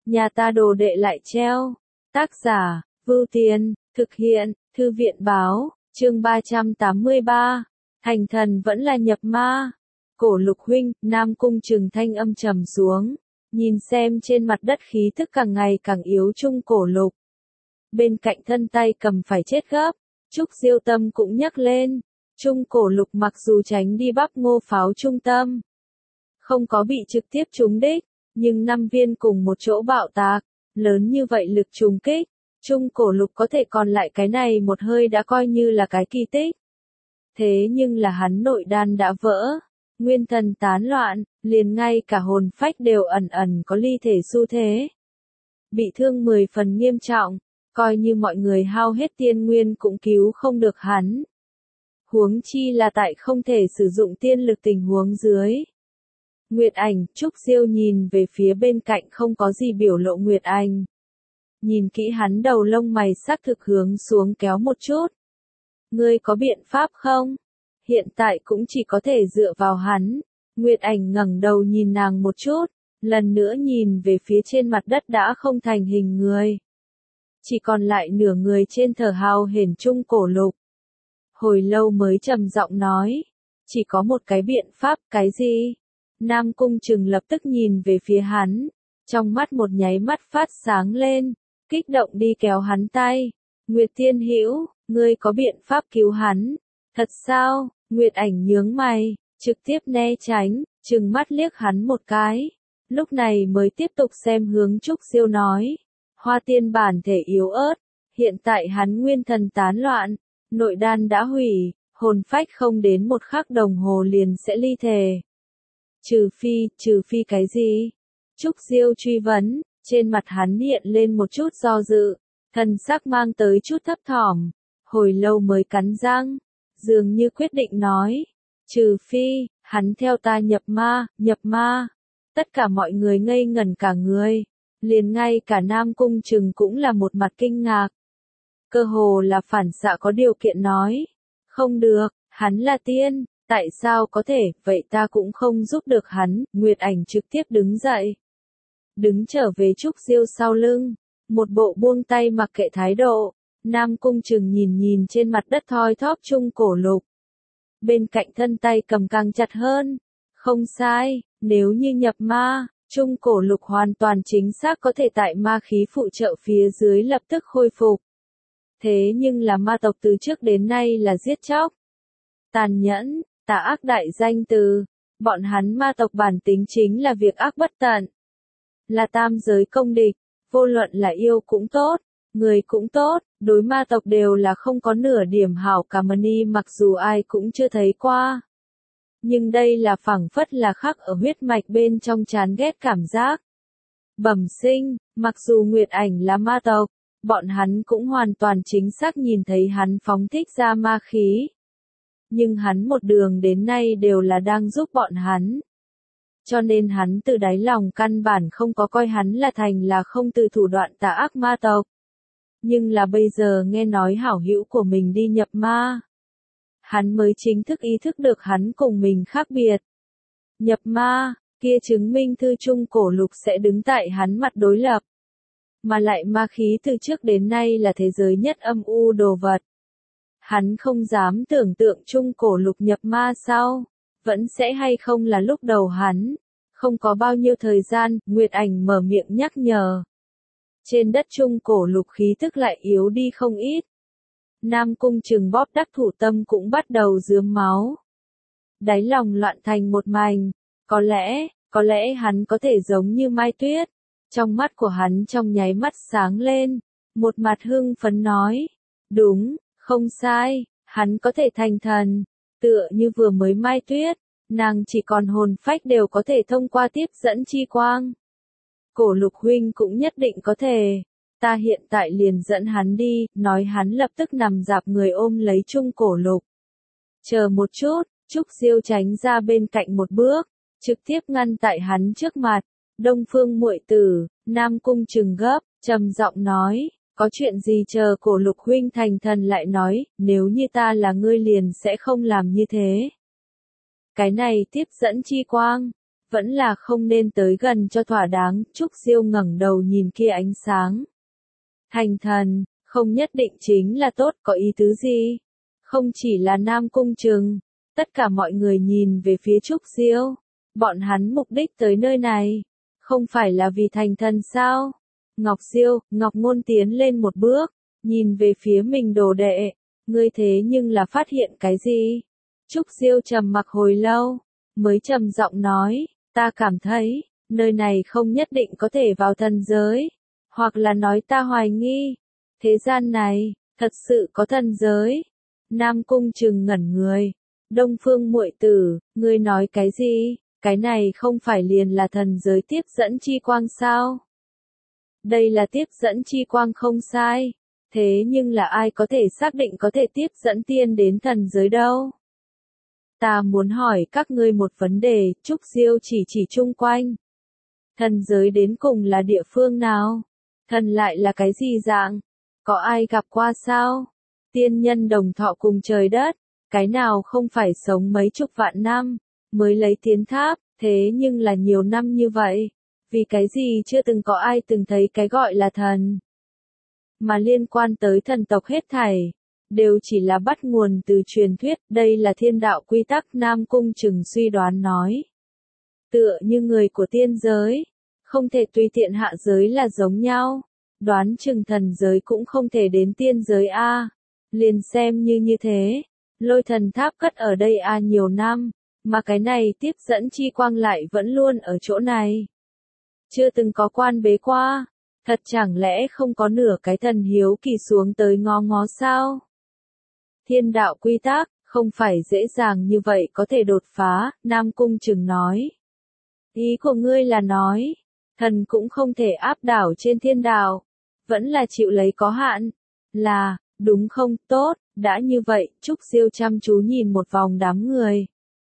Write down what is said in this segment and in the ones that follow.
nhà ta đồ đệ lại treo. Tác giả, Vưu Tiền, thực hiện, Thư viện báo, chương 383. Thành thần vẫn là nhập ma. Cổ Lục huynh, Nam Cung Trừng thanh âm trầm xuống, nhìn xem trên mặt đất khí thức càng ngày càng yếu Trung Cổ Lục. Bên cạnh thân tay cầm phải chết gấp, Trúc Diêu tâm cũng nhắc lên. Trung Cổ Lục mặc dù tránh đi bắp ngô pháo trung tâm, không có bị trực tiếp trúng đích, nhưng 5 viên cùng một chỗ bạo tạc, lớn như vậy lực trùng kích, Trung Cổ Lục có thể còn lại cái này một hơi đã coi như là cái kỳ tích. Thế nhưng là hắn nội đan đã vỡ, nguyên thần tán loạn, liền ngay cả hồn phách đều ẩn ẩn có ly thể xu thế. Bị thương 10 phần nghiêm trọng, coi như mọi người hao hết tiên nguyên cũng cứu không được hắn. Huống chi là tại không thể sử dụng tiên lực tình huống dưới. Nguyệt Ảnh, Trúc Diêu nhìn về phía bên cạnh không có gì biểu lộ Nguyệt Ảnh. Nhìn kỹ hắn đầu lông mày xác thực hướng xuống kéo một chút. Ngươi có biện pháp không? Hiện tại cũng chỉ có thể dựa vào hắn. Nguyệt Ảnh ngẩng đầu nhìn nàng một chút, lần nữa nhìn về phía trên mặt đất đã không thành hình người. Chỉ còn lại nửa người trên thở hào hển Trung Cổ Lục. Hồi lâu mới trầm giọng nói, chỉ có một cái biện pháp, cái gì? Nam Cung Trừng lập tức nhìn về phía hắn, trong mắt một nháy mắt phát sáng lên, kích động đi kéo hắn tay. Nguyệt Tiên Hữu, ngươi có biện pháp cứu hắn? Thật sao? Nguyệt Ảnh nhướng mày, trực tiếp né tránh, trừng mắt liếc hắn một cái. Lúc này mới tiếp tục xem hướng Trúc Diêu nói, Hoa Tiên bản thể yếu ớt, hiện tại hắn nguyên thần tán loạn, nội đan đã hủy, hồn phách không đến một khắc đồng hồ liền sẽ ly thể. Trừ phi cái gì? Trúc Diêu truy vấn, trên mặt hắn hiện lên một chút do dự, thần sắc mang tới chút thấp thỏm, hồi lâu mới cắn răng, dường như quyết định nói, trừ phi, hắn theo ta nhập ma. Tất cả mọi người ngây ngẩn cả người, liền ngay cả Nam Cung Trừng cũng là một mặt kinh ngạc. Cơ hồ là phản xạ có điều kiện nói, không được, hắn là tiên, tại sao có thể, vậy ta cũng không giúp được hắn. Nguyệt Ảnh trực tiếp đứng dậy, đứng trở về Trúc Diêu sau lưng, một bộ buông tay mặc kệ thái độ. Nam Cung Trừng nhìn trên mặt đất thoi thóp Trung Cổ Lục, bên cạnh thân tay cầm càng chặt hơn. Không sai, nếu như nhập ma, Trung Cổ Lục hoàn toàn chính xác có thể tại ma khí phụ trợ phía dưới lập tức khôi phục. Thế nhưng là ma tộc từ trước đến nay là giết chóc, tàn nhẫn, tà ác đại danh từ. Bọn hắn ma tộc bản tính chính là việc ác bất tận, là tam giới công địch, vô luận là yêu cũng tốt, người cũng tốt, đối ma tộc đều là không có nửa điểm hảo cảm ni, mặc dù ai cũng chưa thấy qua. Nhưng đây là phảng phất là khắc ở huyết mạch bên trong chán ghét cảm giác. Bẩm sinh, mặc dù Nguyệt Ảnh là ma tộc, bọn hắn cũng hoàn toàn chính xác nhìn thấy hắn phóng thích ra ma khí. Nhưng hắn một đường đến nay đều là đang giúp bọn hắn. Cho nên hắn từ đáy lòng căn bản không có coi hắn là thành là không từ thủ đoạn tà ác ma tộc. Nhưng là bây giờ nghe nói hảo hữu của mình đi nhập ma, hắn mới chính thức ý thức được hắn cùng mình khác biệt. Nhập ma, kia chứng minh Thư Trung Cổ Lục sẽ đứng tại hắn mặt đối lập. Mà lại ma khí từ trước đến nay là thế giới nhất âm u đồ vật. Hắn không dám tưởng tượng Trung Cổ Lục nhập ma sao, vẫn sẽ hay không là lúc đầu hắn. Không có bao nhiêu thời gian, Nguyệt Ảnh mở miệng nhắc nhở. Trên đất Trung Cổ Lục khí tức lại yếu đi không ít. Nam Cung Trừng bóp đắc thủ tâm cũng bắt đầu rướm máu. Đáy lòng loạn thành một mảnh, có lẽ hắn có thể giống như Mai Tuyết. Trong mắt của hắn trong nháy mắt sáng lên, một mặt hưng phấn nói, đúng, không sai, hắn có thể thành thần, tựa như vừa mới Mai Tuyết, nàng chỉ còn hồn phách đều có thể thông qua tiếp dẫn chi quang. Cổ Lục huynh cũng nhất định có thể. Ta hiện tại liền dẫn hắn đi, nói hắn lập tức nằm dạp người ôm lấy Trung Cổ Lục. Chờ một chút, Trúc Diêu tránh ra bên cạnh một bước, trực tiếp ngăn tại hắn trước mặt. Đông Phương muội tử, Nam Cung Trừng gấp, trầm giọng nói, có chuyện gì chờ Cổ Lục huynh thành thần lại nói, nếu như ta là ngươi liền sẽ không làm như thế. Cái này tiếp dẫn chi quang, vẫn là không nên tới gần cho thỏa đáng. Trúc Diêu ngẩng đầu nhìn kia ánh sáng. Thành thần, không nhất định chính là tốt, có ý tứ gì? Không chỉ là Nam Cung Trừng, tất cả mọi người nhìn về phía Trúc Diêu. Bọn hắn mục đích tới nơi này, không phải là vì thành thần sao? Ngọc Diêu, Ngọc Ngôn tiến lên một bước, nhìn về phía mình đồ đệ. Ngươi thế nhưng là phát hiện cái gì? Trúc Diêu trầm mặc hồi lâu, mới trầm giọng nói, ta cảm thấy, nơi này không nhất định có thể vào thần giới. Hoặc là nói ta hoài nghi, thế gian này, thật sự có thần giới. Nam Cung Trừng ngẩn người. Đông Phương muội tử, ngươi nói cái gì? Cái này không phải liền là thần giới tiếp dẫn chi quang sao? Đây là tiếp dẫn chi quang không sai. Thế nhưng là ai có thể xác định có thể tiếp dẫn tiên đến thần giới đâu? Ta muốn hỏi các ngươi một vấn đề. Trúc Diêu chỉ chung quanh. Thần giới đến cùng là địa phương nào? Thần lại là cái gì dạng? Có ai gặp qua sao? Tiên nhân đồng thọ cùng trời đất, cái nào không phải sống mấy chục vạn năm, mới lấy tiến tháp, thế nhưng là nhiều năm như vậy. Vì cái gì chưa từng có ai từng thấy cái gọi là thần? Mà liên quan tới thần tộc hết thảy, đều chỉ là bắt nguồn từ truyền thuyết, đây là thiên đạo quy tắc. Nam Cung Trừng suy đoán nói. Tựa như người của tiên giới, không thể tùy tiện hạ giới là giống nhau. Đoán chừng thần giới cũng không thể đến tiên giới a. Liền xem như thế, lôi thần tháp cất ở đây a nhiều năm, mà cái này tiếp dẫn chi quang lại vẫn luôn ở chỗ này. Chưa từng có quan bế qua, thật chẳng lẽ không có nửa cái thần hiếu kỳ xuống tới ngó ngó sao? Thiên đạo quy tắc, không phải dễ dàng như vậy có thể đột phá, Nam Cung Trừng nói. Ý của ngươi là nói, thần cũng không thể áp đảo trên thiên đạo, vẫn là chịu lấy có hạn, là, đúng không? Tốt, đã như vậy, Trúc Diêu chăm chú nhìn một vòng đám người.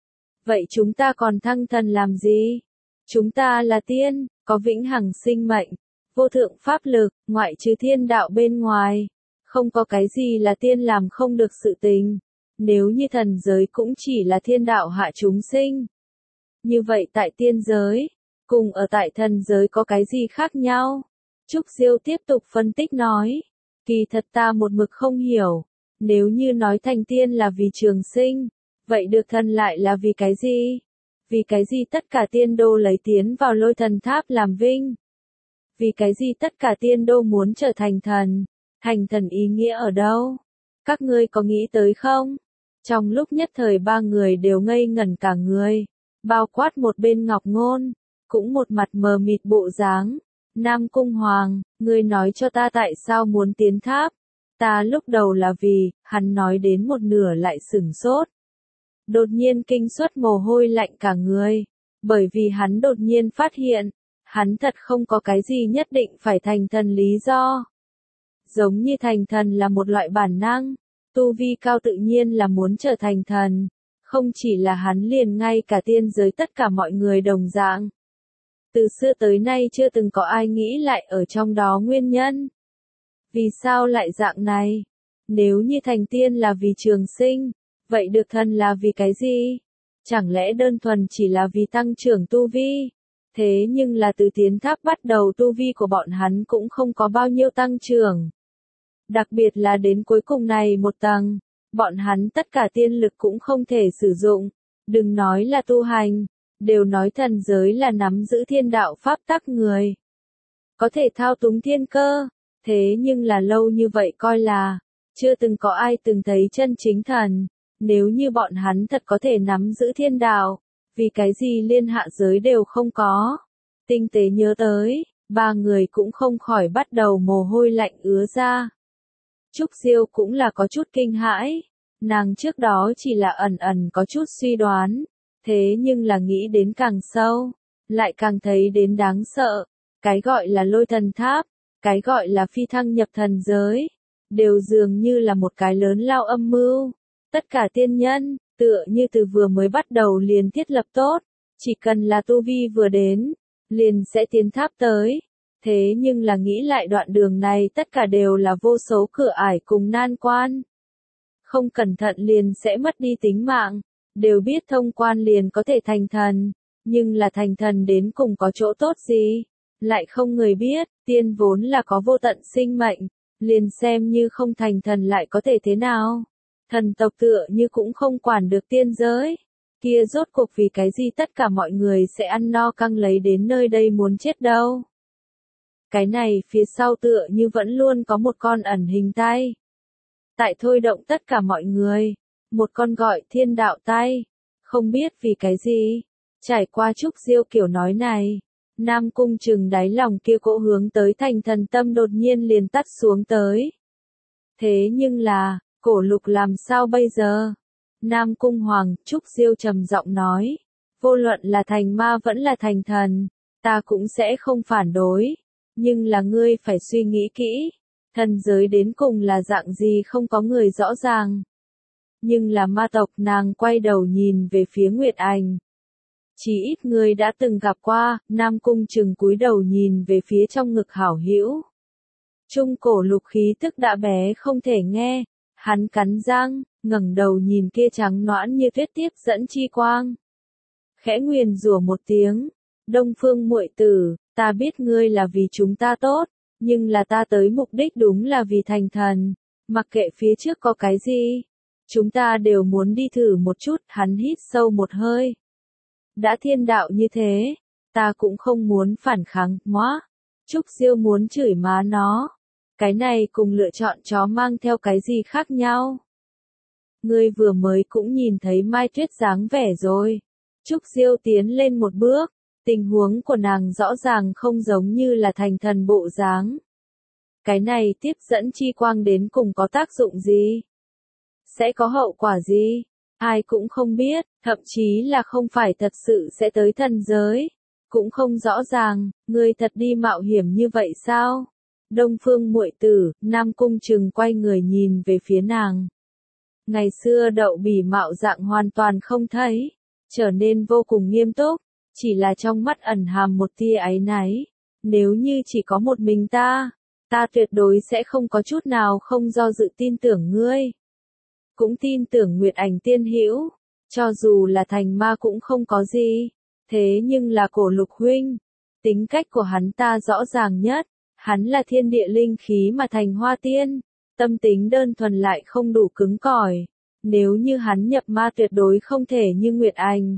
Vậy chúng ta còn thăng thần làm gì? Chúng ta là tiên, có vĩnh hằng sinh mệnh, vô thượng pháp lực, ngoại trừ thiên đạo bên ngoài. Không có cái gì là tiên làm không được sự tình. Nếu như thần giới cũng chỉ là thiên đạo hạ chúng sinh. Như vậy tại tiên giới, cùng ở tại thần giới có cái gì khác nhau? Trúc Diêu tiếp tục phân tích nói. Kỳ thật ta một mực không hiểu. Nếu như nói thành tiên là vì trường sinh, vậy được thần lại là vì cái gì? Vì cái gì tất cả tiên đô lấy tiến vào lôi thần tháp làm vinh? Vì cái gì tất cả tiên đô muốn trở thành thần? Thành thần ý nghĩa ở đâu? Các ngươi có nghĩ tới không? Trong lúc nhất thời ba người đều ngây ngẩn cả người. Bao quát một bên Ngọc Ngôn, cũng một mặt mờ mịt bộ dáng. Nam Cung Hoàng, ngươi nói cho ta tại sao muốn tiến tháp? Ta lúc đầu là vì, hắn nói đến một nửa lại sửng sốt. Đột nhiên kinh suất mồ hôi lạnh cả người. Bởi vì hắn đột nhiên phát hiện, hắn thật không có cái gì nhất định phải thành thần lý do. Giống như thành thần là một loại bản năng, tu vi cao tự nhiên là muốn trở thành thần. Không chỉ là hắn liền ngay cả tiên giới tất cả mọi người đồng dạng. Từ xưa tới nay chưa từng có ai nghĩ lại ở trong đó nguyên nhân. Vì sao lại dạng này? Nếu như thành tiên là vì trường sinh, vậy được thần là vì cái gì? Chẳng lẽ đơn thuần chỉ là vì tăng trưởng tu vi? Thế nhưng là từ tiến tháp bắt đầu tu vi của bọn hắn cũng không có bao nhiêu tăng trưởng. Đặc biệt là đến cuối cùng này một tầng, bọn hắn tất cả tiên lực cũng không thể sử dụng. Đừng nói là tu hành, đều nói thần giới là nắm giữ thiên đạo pháp tắc người. Có thể thao túng thiên cơ, thế nhưng là lâu như vậy coi là, chưa từng có ai từng thấy chân chính thần. Nếu như bọn hắn thật có thể nắm giữ thiên đạo, vì cái gì liên hạ giới đều không có. Tinh tế nhớ tới, ba người cũng không khỏi bắt đầu mồ hôi lạnh ứa ra. Trúc Diêu cũng là có chút kinh hãi, nàng trước đó chỉ là ẩn ẩn có chút suy đoán, thế nhưng là nghĩ đến càng sâu, lại càng thấy đến đáng sợ. Cái gọi là lôi thần tháp, cái gọi là phi thăng nhập thần giới, đều dường như là một cái lớn lao âm mưu. Tất cả tiên nhân, tựa như từ vừa mới bắt đầu liền thiết lập tốt, chỉ cần là tu vi vừa đến, liền sẽ tiến tháp tới. Thế nhưng là nghĩ lại đoạn đường này tất cả đều là vô số cửa ải cùng nan quan. Không cẩn thận liền sẽ mất đi tính mạng, đều biết thông quan liền có thể thành thần. Nhưng là thành thần đến cùng có chỗ tốt gì? Lại không người biết, tiên vốn là có vô tận sinh mệnh, liền xem như không thành thần lại có thể thế nào? Thần tộc tựa như cũng không quản được tiên giới. Kia rốt cuộc vì cái gì tất cả mọi người sẽ ăn no căng lấy đến nơi đây muốn chết đâu? Cái này phía sau tựa như vẫn luôn có một con ẩn hình tay. Tại thôi động tất cả mọi người. Một con gọi thiên đạo tay. Không biết vì cái gì. Trải qua Trúc Diêu kiểu nói này. Nam Cung Trừng đáy lòng kia cỗ hướng tới thành thần tâm đột nhiên liền tắt xuống tới. Thế nhưng là, Cổ Lục làm sao bây giờ? Nam Cung Hoàng, Trúc Diêu trầm giọng nói. Vô luận là thành ma vẫn là thành thần, ta cũng sẽ không phản đối. Nhưng là ngươi phải suy nghĩ kỹ. Thần giới đến cùng là dạng gì không có người rõ ràng. Nhưng là ma tộc, nàng quay đầu nhìn về phía Nguyệt Ảnh. Chỉ ít người đã từng gặp qua. Nam Cung Trừng cúi đầu nhìn về phía trong ngực hảo hữu. Trung Cổ Lục khí tức đã bé không thể nghe. Hắn cắn răng, ngẩng đầu nhìn kia trắng nõn như tuyết tiếp dẫn chi quang. Khẽ nguyền rủa một tiếng. Đông Phương muội tử, ta biết ngươi là vì chúng ta tốt, nhưng là ta tới mục đích đúng là vì thành thần. Mặc kệ phía trước có cái gì, chúng ta đều muốn đi thử một chút. Hắn hít sâu một hơi. Đã thiên đạo như thế, ta cũng không muốn phản kháng. Móa, Trúc Diêu muốn chửi má nó. Cái này cùng lựa chọn chó mang theo cái gì khác nhau? Ngươi vừa mới cũng nhìn thấy Mai Tuyết dáng vẻ rồi. Trúc Diêu tiến lên một bước, tình huống của nàng rõ ràng không giống như là thành thần bộ dáng. Cái này tiếp dẫn chi quang đến cùng có tác dụng gì? Sẽ có hậu quả gì? Ai cũng không biết, thậm chí là không phải thật sự sẽ tới thần giới. Cũng không rõ ràng, ngươi thật đi mạo hiểm như vậy sao? Đông Phương muội tử, Nam Cung Trừng quay người nhìn về phía nàng. Ngày xưa Đậu Bỉ mạo dạng hoàn toàn không thấy, trở nên vô cùng nghiêm túc, chỉ là trong mắt ẩn hàm một tia áy náy. Nếu như chỉ có một mình ta tuyệt đối sẽ không có chút nào không do dự tin tưởng ngươi. Cũng tin tưởng Nguyệt Ảnh tiên hữu, cho dù là thành ma cũng không có gì. Thế nhưng là Cổ Lục huynh, tính cách của hắn ta rõ ràng nhất. Hắn là thiên địa linh khí mà thành hoa tiên, tâm tính đơn thuần lại không đủ cứng cỏi. Nếu như hắn nhập ma tuyệt đối không thể như Nguyệt Ảnh.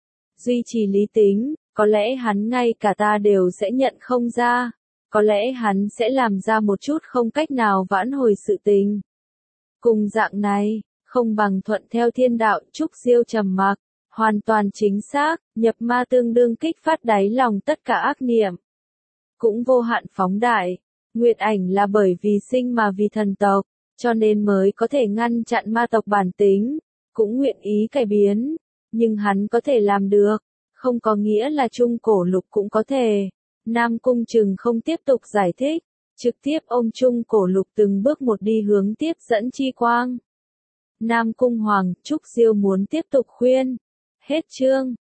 Duy trì lý tính, có lẽ hắn ngay cả ta đều sẽ nhận không ra. Có lẽ hắn sẽ làm ra một chút không cách nào vãn hồi sự tình. Cùng dạng này, không bằng thuận theo thiên đạo. Trúc Diêu trầm mặc, hoàn toàn chính xác, nhập ma tương đương kích phát đáy lòng tất cả ác niệm. Cũng vô hạn phóng đại. Nguyệt Ảnh là bởi vì sinh mà vì thần tộc, cho nên mới có thể ngăn chặn ma tộc bản tính, cũng nguyện ý cải biến. Nhưng hắn có thể làm được, không có nghĩa là Trung Cổ Lục cũng có thể. Nam Cung Trừng không tiếp tục giải thích, trực tiếp ôm Trung Cổ Lục từng bước một đi hướng tiếp dẫn chi quang. Nam Cung Hoàng, Trúc Diêu muốn tiếp tục khuyên. Hết chương.